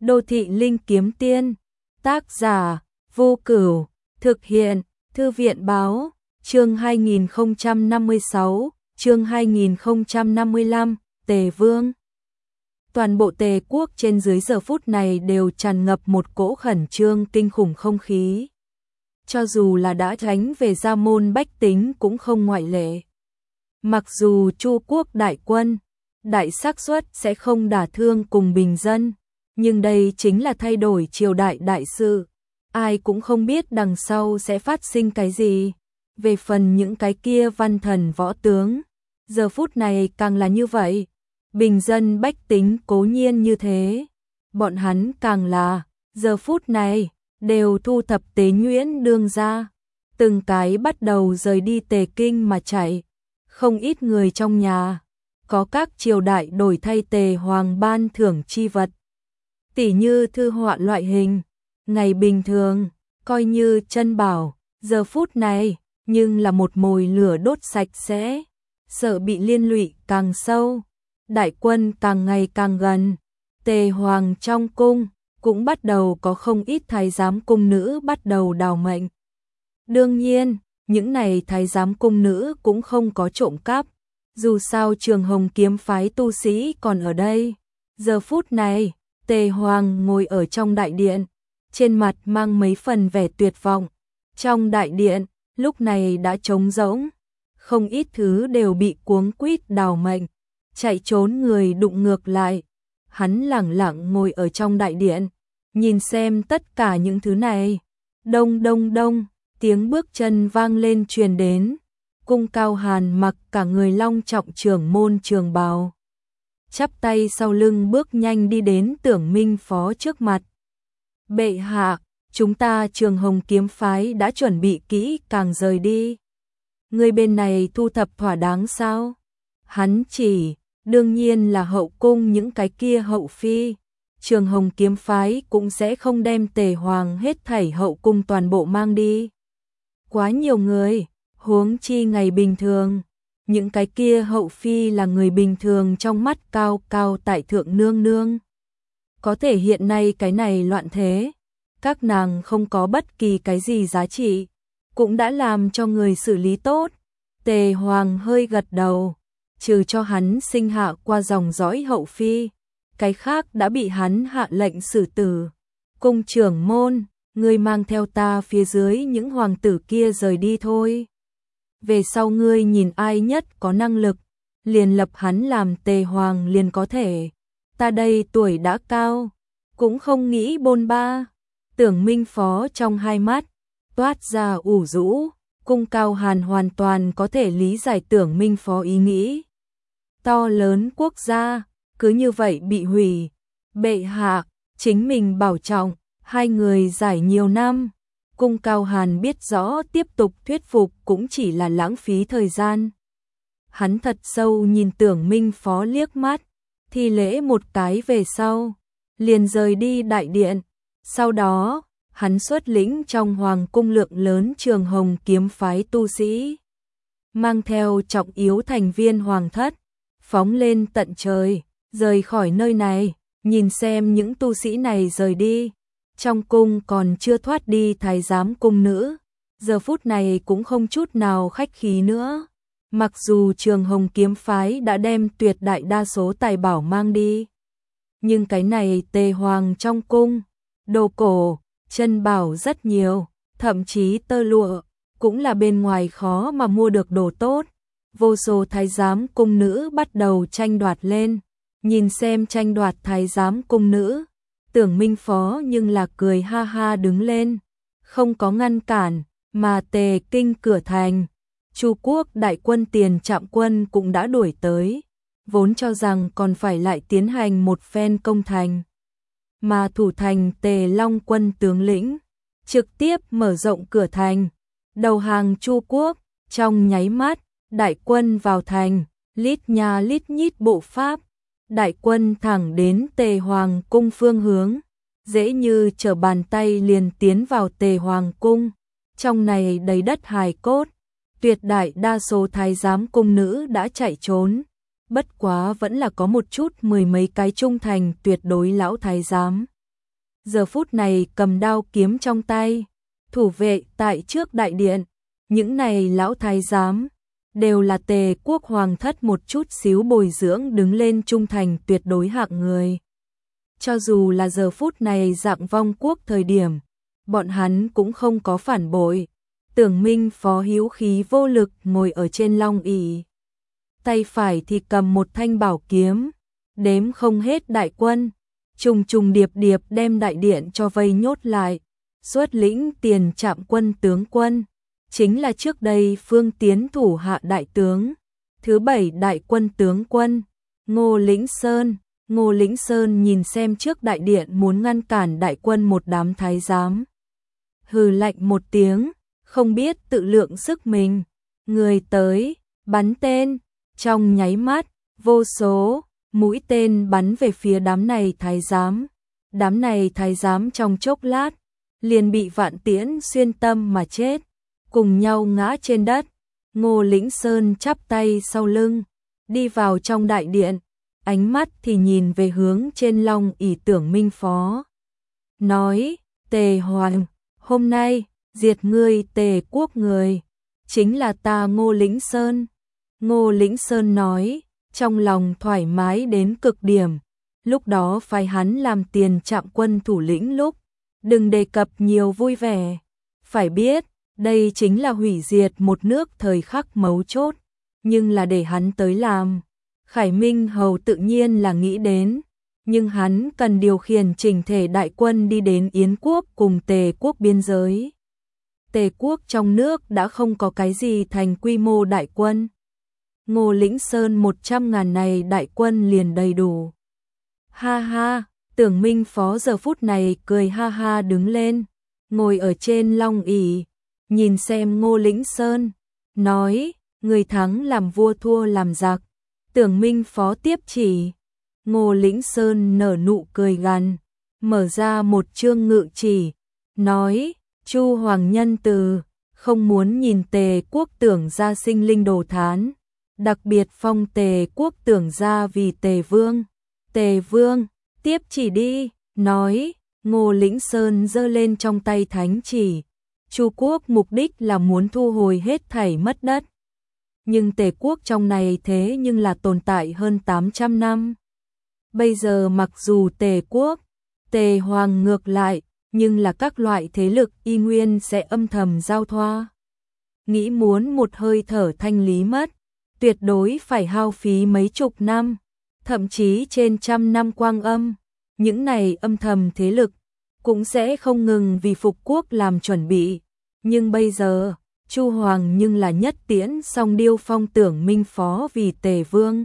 Đô thị linh kiếm tiên, tác giả, Vô Cửu, thực hiện, Thư viện báo, chương 2056, chương 2055, Tề Vương. Toàn bộ Tề quốc trên dưới giờ phút này đều tràn ngập một cỗ khẩn trương kinh khủng không khí. Cho dù là đã tránh về gia môn bách tính cũng không ngoại lệ. Mặc dù Chu quốc đại quân, đại xác suất sẽ không đả thương cùng bình dân, nhưng đây chính là thay đổi triều đại đại sự. Ai cũng không biết đằng sau sẽ phát sinh cái gì. Về phần những cái kia văn thần võ tướng, giờ phút này càng là như vậy. Bình dân bách tính cố nhiên như thế. Bọn hắn càng là, giờ phút này, đều thu thập Tế Nhuyễn đương ra. Từng cái bắt đầu rời đi Tề Kinh mà chạy. Không ít người trong nhà, có các triều đại đổi thay Tề Hoàng ban thưởng chi vật. Tỉ như thư họa loại hình, ngày bình thường, coi như chân bảo, giờ phút này, nhưng là một mồi lửa đốt sạch sẽ, sợ bị liên lụy càng sâu. Đại quân càng ngày càng gần, Tề Hoàng trong cung, cũng bắt đầu có không ít thái giám cung nữ bắt đầu đào mệnh. Đương nhiên, những này thái giám cung nữ cũng không có trộm cắp, dù sao Trường Hồng kiếm phái tu sĩ còn ở đây. Giờ phút này, Tề Hoàng ngồi ở trong đại điện, trên mặt mang mấy phần vẻ tuyệt vọng. Trong đại điện, lúc này đã trống rỗng, không ít thứ đều bị cuống quýt đào mệnh, chạy trốn người đụng ngược lại. Hắn lẳng lặng ngồi ở trong đại điện, nhìn xem tất cả những thứ này. Đông đông đông, tiếng bước chân vang lên truyền đến. Cung Cao Hàn mặc cả người long trọng trưởng môn trường bào, chắp tay sau lưng bước nhanh đi đến Tưởng Minh Phó trước mặt. Bệ hạ, chúng ta Trường Hồng kiếm phái đã chuẩn bị kỹ càng rời đi. Người bên này thu thập thỏa đáng sao? Hắn chỉ, đương nhiên là hậu cung những cái kia hậu phi. Trường Hồng kiếm phái cũng sẽ không đem Tề Hoàng hết thảy hậu cung toàn bộ mang đi. Quá nhiều người, huống chi ngày bình thường. Những cái kia hậu phi là người bình thường trong mắt cao cao tại thượng nương nương. Có thể hiện nay cái này loạn thế, các nàng không có bất kỳ cái gì giá trị, cũng đã làm cho người xử lý tốt. Tề Hoàng hơi gật đầu, trừ cho hắn sinh hạ qua dòng dõi hậu phi, cái khác đã bị hắn hạ lệnh xử tử. Cung trưởng môn, ngươi mang theo ta phía dưới những hoàng tử kia rời đi thôi. Về sau ngươi nhìn ai nhất có năng lực, liền lập hắn làm Tề Hoàng liền có thể. Ta đây tuổi đã cao, cũng không nghĩ bôn ba. Tưởng Minh Phó trong hai mắt toát ra ủ rũ. Cung Cao Hàn hoàn toàn có thể lý giải Tưởng Minh Phó ý nghĩ. To lớn quốc gia, cứ như vậy bị hủy. Bệ hạ, chính mình bảo trọng, hai người giải nhiều năm. Cung Cao Hàn biết rõ tiếp tục thuyết phục cũng chỉ là lãng phí thời gian. Hắn thật sâu nhìn Tưởng Minh Phó liếc mắt, thi lễ một cái về sau, liền rời đi đại điện. Sau đó, hắn xuất lĩnh trong hoàng cung lượng lớn Trường Hồng kiếm phái tu sĩ, mang theo trọng yếu thành viên hoàng thất, phóng lên tận trời, rời khỏi nơi này. Nhìn xem những tu sĩ này rời đi, trong cung còn chưa thoát đi thái giám cung nữ, giờ phút này cũng không chút nào khách khí nữa. Mặc dù Trường Hồng kiếm phái đã đem tuyệt đại đa số tài bảo mang đi, nhưng cái này Tề Hoàng trong cung, đồ cổ, chân bảo rất nhiều, thậm chí tơ lụa, cũng là bên ngoài khó mà mua được đồ tốt. Vô số thái giám cung nữ bắt đầu tranh đoạt lên. Nhìn xem tranh đoạt thái giám cung nữ, Tưởng Minh Phó nhưng là cười ha ha đứng lên, không có ngăn cản. Mà Tề Kinh cửa thành, Chu quốc đại quân Tiền Trạm quân cũng đã đuổi tới, vốn cho rằng còn phải lại tiến hành một phen công thành. Mà thủ thành Tề Long quân tướng lĩnh trực tiếp mở rộng cửa thành, đầu hàng Chu quốc. Trong nháy mắt, đại quân vào thành, lít nha lít nhít bộ pháp, đại quân thẳng đến Tề Hoàng cung phương hướng, dễ như trở bàn tay liền tiến vào Tề Hoàng cung. Trong này đầy đất hài cốt, tuyệt đại đa số thái giám cung nữ đã chạy trốn, bất quá vẫn là có một chút mười mấy cái trung thành tuyệt đối lão thái giám giờ phút này cầm đao kiếm trong tay, thủ vệ tại trước đại điện. Những này lão thái giám đều là Tề quốc hoàng thất một chút xíu bồi dưỡng đứng lên trung thành tuyệt đối hạng người. Cho dù là giờ phút này dạng vong quốc thời điểm, bọn hắn cũng không có phản bội. Tưởng Minh Phó hữu khí vô lực ngồi ở trên long ỷ, tay phải thì cầm một thanh bảo kiếm, đếm không hết đại quân, trùng trùng điệp điệp đem đại điện cho vây nhốt lại, xuất lĩnh tiền trạm quân tướng quân, chính là trước đây Phương Tiến thủ hạ đại tướng, thứ 7 đại quân tướng quân, Ngô Lĩnh Sơn. Ngô Lĩnh Sơn nhìn xem trước đại điện muốn ngăn cản đại quân một đám thái giám, hừ lạnh một tiếng, không biết tự lượng sức mình, người tới, bắn tên, trong nháy mắt, vô số mũi tên bắn về phía đám này thái giám. Đám này thái giám trong chốc lát liền bị vạn tiễn xuyên tâm mà chết, cùng nhau ngã trên đất. Ngô Lĩnh Sơn chắp tay sau lưng, đi vào trong đại điện, ánh mắt thì nhìn về hướng trên long ỷ Tưởng Minh Phó. Nói, Tề Hoàng, hôm nay, diệt ngươi Tề quốc người, chính là ta Ngô Lĩnh Sơn. Ngô Lĩnh Sơn nói, trong lòng thoải mái đến cực điểm, lúc đó phái hắn làm tiền trạm quân thủ lĩnh lúc, đừng đề cập nhiều vui vẻ. Phải biết, đây chính là hủy diệt một nước thời khắc mấu chốt, nhưng là để hắn tới làm. Khải Minh Hầu tự nhiên là nghĩ đến, nhưng hắn cần điều khiển chỉnh thể đại quân đi đến Yến quốc cùng Tề quốc biên giới. Tề quốc trong nước đã không có cái gì thành quy mô đại quân. Ngô Lĩnh Sơn 100.000 này đại quân liền đầy đủ. Ha ha, Tưởng Minh Phó giờ phút này cười ha ha đứng lên, ngồi ở trên long ỷ, nhìn xem Ngô Lĩnh Sơn, nói, người thắng làm vua thua làm giặc. Tưởng Minh Phó tiếp chỉ. Ngô Lĩnh Sơn nở nụ cười gằn, mở ra một chương ngự chỉ, nói, Chu Hoàng nhân từ, không muốn nhìn Tề quốc Tưởng gia sinh linh đồ thán, đặc biệt phong Tề quốc Tưởng gia vì Tề vương. Tề vương, tiếp chỉ đi, nói, Ngô Lĩnh Sơn giơ lên trong tay thánh chỉ. Chu quốc mục đích là muốn thu hồi hết thảy mất đất. Nhưng Tề quốc trong này thế nhưng là tồn tại hơn 800 năm. Bây giờ mặc dù Tề quốc, Tề Hoàng ngược lại, nhưng là các loại thế lực y nguyên sẽ âm thầm giao thoa. Nghĩ muốn một hơi thở thanh lý mất, tuyệt đối phải hao phí mấy chục năm, thậm chí trên trăm năm quang âm. Những này âm thầm thế lực cũng sẽ không ngừng vì phục quốc làm chuẩn bị. Nhưng bây giờ, Chu Hoàng nhưng là nhất tiễn song điêu phong Tưởng Minh Phó vì Tề vương.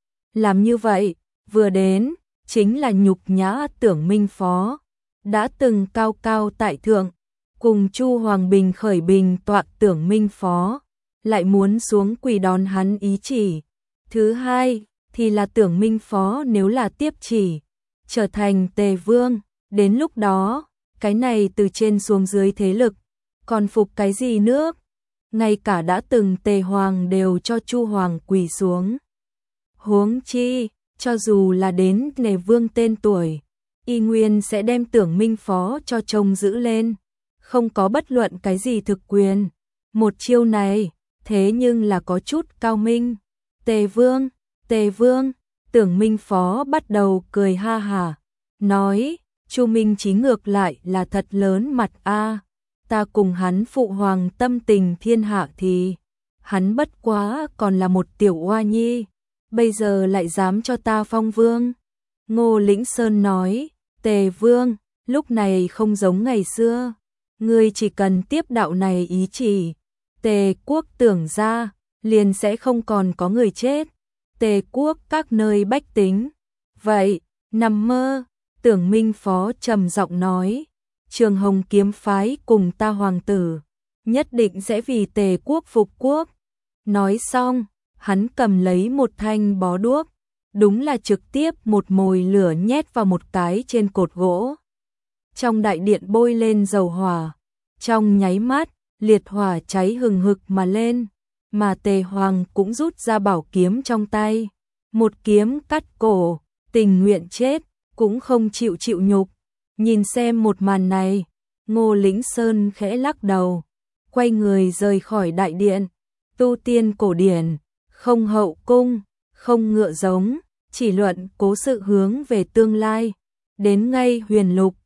Làm như vậy, vừa đến, chính là nhục nhã Tưởng Minh Phó, đã từng cao cao tại thượng, cùng Chu Hoàng bình khởi bình tọa Tưởng Minh Phó, lại muốn xuống quỳ đón hắn ý chỉ. Thứ hai, thì là Tưởng Minh Phó nếu là tiếp chỉ, trở thành Tề vương, đến lúc đó, cái này từ trên xuống dưới thế lực, còn phục cái gì nước? Ngay cả đã từng Tề Hoàng đều cho Chu Hoàng quỳ xuống. Huống chi, cho dù là đến Tề vương tên tuổi, y nguyên sẽ đem Tưởng Minh Phó cho trông giữ lên, không có bất luận cái gì thực quyền. Một chiêu này, thế nhưng là có chút cao minh. Tề vương, Tưởng Minh Phó bắt đầu cười ha hả, nói, Chu Minh Chí ngược lại là thật lớn mặt a. Ta cùng hắn phụ hoàng tâm tình thiên hạ thì, hắn bất quá còn là một tiểu oa nhi, bây giờ lại dám cho ta phong vương. Ngô Lĩnh Sơn nói, Tề vương, lúc này không giống ngày xưa, ngươi chỉ cần tiếp đạo này ý chỉ, Tề quốc Tưởng gia, liền sẽ không còn có người chết, Tề quốc các nơi bách tính. Vậy, nằm mơ, Tưởng Minh Phó trầm giọng nói, Trường Hồng kiếm phái cùng ta hoàng tử, nhất định sẽ vì Tề quốc phục quốc. Nói xong, hắn cầm lấy một thanh bó đuốc, đúng là trực tiếp một mồi lửa nhét vào một cái trên cột gỗ. Trong đại điện bôi lên dầu hỏa, trong nháy mắt, liệt hỏa cháy hừng hực mà lên, mà Tề Hoàng cũng rút ra bảo kiếm trong tay, một kiếm cắt cổ, tình nguyện chết, cũng không chịu nhục. Nhìn xem một màn này, Ngô Lĩnh Sơn khẽ lắc đầu, quay người rời khỏi đại điện. Tu tiên cổ điển, không hậu cung, không ngựa giống, chỉ luận cố sự hướng về tương lai. Đến ngay Huyền Lục,